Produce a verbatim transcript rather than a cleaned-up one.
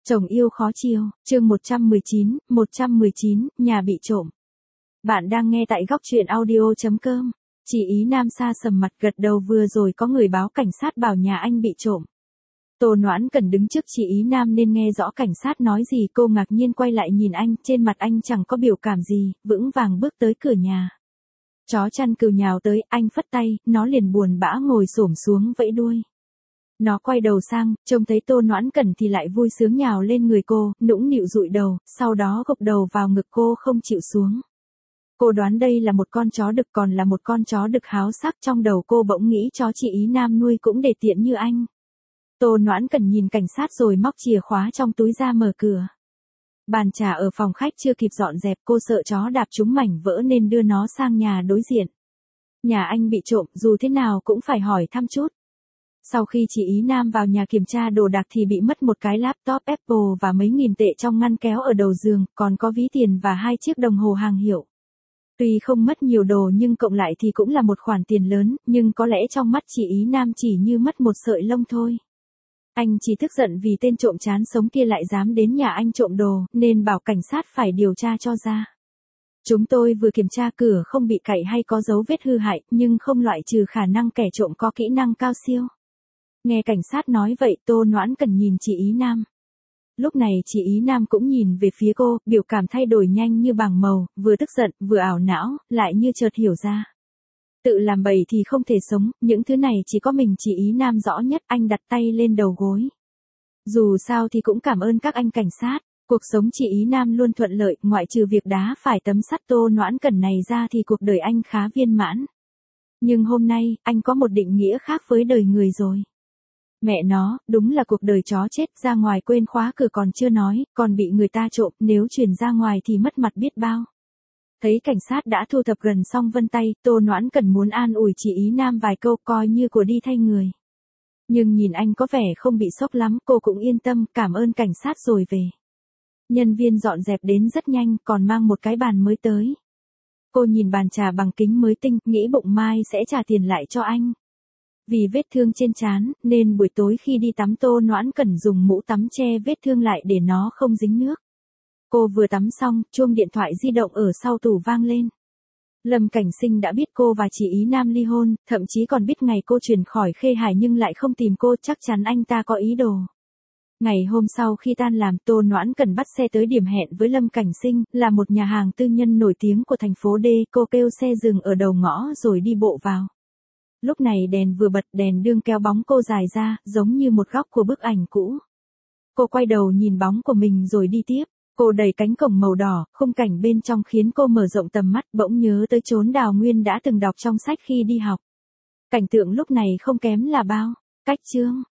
Chồng yêu khó chiều, chương một trăm mười chín, một trăm mười chín, nhà bị trộm. Bạn đang nghe tại góc truyện audio chấm com. Chị Ý Nam sa sầm mặt gật đầu, vừa rồi có người báo cảnh sát bảo nhà anh bị trộm. Tô Noãn Cần đứng trước chị Ý Nam nên nghe rõ cảnh sát nói gì. Cô ngạc nhiên quay lại nhìn anh, trên mặt anh chẳng có biểu cảm gì, vững vàng bước tới cửa nhà. Chó chăn cừu nhào tới, anh phất tay, nó liền buồn bã ngồi xổm xuống vẫy đuôi. Nó quay đầu sang, trông thấy Tô Noãn Cần thì lại vui sướng nhào lên người cô, nũng nịu dụi đầu, sau đó gục đầu vào ngực cô không chịu xuống. Cô đoán đây là một con chó đực, còn là một con chó đực háo sắc. Trong đầu cô bỗng nghĩ chó chị Ý Nam nuôi cũng để tiện như anh. Tô Noãn Cần nhìn cảnh sát rồi móc chìa khóa trong túi ra mở cửa. Bàn trà ở phòng khách chưa kịp dọn dẹp, cô sợ chó đạp trúng mảnh vỡ nên đưa nó sang nhà đối diện. Nhà anh bị trộm, dù thế nào cũng phải hỏi thăm chút. Sau khi chị Ý Nam vào nhà kiểm tra đồ đạc thì bị mất một cái laptop Apple và mấy nghìn tệ trong ngăn kéo ở đầu giường, còn có ví tiền và hai chiếc đồng hồ hàng hiệu. Tuy không mất nhiều đồ nhưng cộng lại thì cũng là một khoản tiền lớn, nhưng có lẽ trong mắt chị Ý Nam chỉ như mất một sợi lông thôi. Anh chỉ tức giận vì tên trộm chán sống kia lại dám đến nhà anh trộm đồ, nên bảo cảnh sát phải điều tra cho ra. Chúng tôi vừa kiểm tra cửa không bị cạy hay có dấu vết hư hại, nhưng không loại trừ khả năng kẻ trộm có kỹ năng cao siêu. Nghe cảnh sát nói vậy, Tô Noãn Cần nhìn chị Ý Nam. Lúc này chị Ý Nam cũng nhìn về phía cô, biểu cảm thay đổi nhanh như bảng màu, vừa tức giận, vừa ảo não, lại như chợt hiểu ra. Tự làm bậy thì không thể sống, những thứ này chỉ có mình chị Ý Nam rõ nhất. Anh đặt tay lên đầu gối. Dù sao thì cũng cảm ơn các anh cảnh sát, cuộc sống chị Ý Nam luôn thuận lợi, ngoại trừ việc đá phải tấm sắt Tô Noãn Cần này ra thì cuộc đời anh khá viên mãn. Nhưng hôm nay, anh có một định nghĩa khác với đời người rồi. Mẹ nó, đúng là cuộc đời chó chết, ra ngoài quên khóa cửa còn chưa nói, còn bị người ta trộm, nếu truyền ra ngoài thì mất mặt biết bao. Thấy cảnh sát đã thu thập gần xong vân tay, Tô Noãn Cần muốn an ủi chị Ý Nam vài câu coi như của đi thay người. Nhưng nhìn anh có vẻ không bị sốc lắm, cô cũng yên tâm, cảm ơn cảnh sát rồi về. Nhân viên dọn dẹp đến rất nhanh, còn mang một cái bàn mới tới. Cô nhìn bàn trà bằng kính mới tinh, nghĩ bụng mai sẽ trả tiền lại cho anh. Vì vết thương trên trán, nên buổi tối khi đi tắm Tô Noãn Cần dùng mũ tắm che vết thương lại để nó không dính nước. Cô vừa tắm xong, chuông điện thoại di động ở sau tủ vang lên. Lâm Cảnh Sinh đã biết cô và chị Ý Nam ly hôn, thậm chí còn biết ngày cô chuyển khỏi Khê Hải nhưng lại không tìm cô, chắc chắn anh ta có ý đồ. Ngày hôm sau khi tan làm, Tô Noãn Cần bắt xe tới điểm hẹn với Lâm Cảnh Sinh, là một nhà hàng tư nhân nổi tiếng của thành phố D. Cô kêu xe dừng ở đầu ngõ rồi đi bộ vào. Lúc này đèn vừa bật, đèn đương kéo bóng cô dài ra, giống như một góc của bức ảnh cũ. Cô quay đầu nhìn bóng của mình rồi đi tiếp. Cô đẩy cánh cổng màu đỏ, khung cảnh bên trong khiến cô mở rộng tầm mắt, bỗng nhớ tới chốn Đào Nguyên đã từng đọc trong sách khi đi học. Cảnh tượng lúc này không kém là bao. Cách chương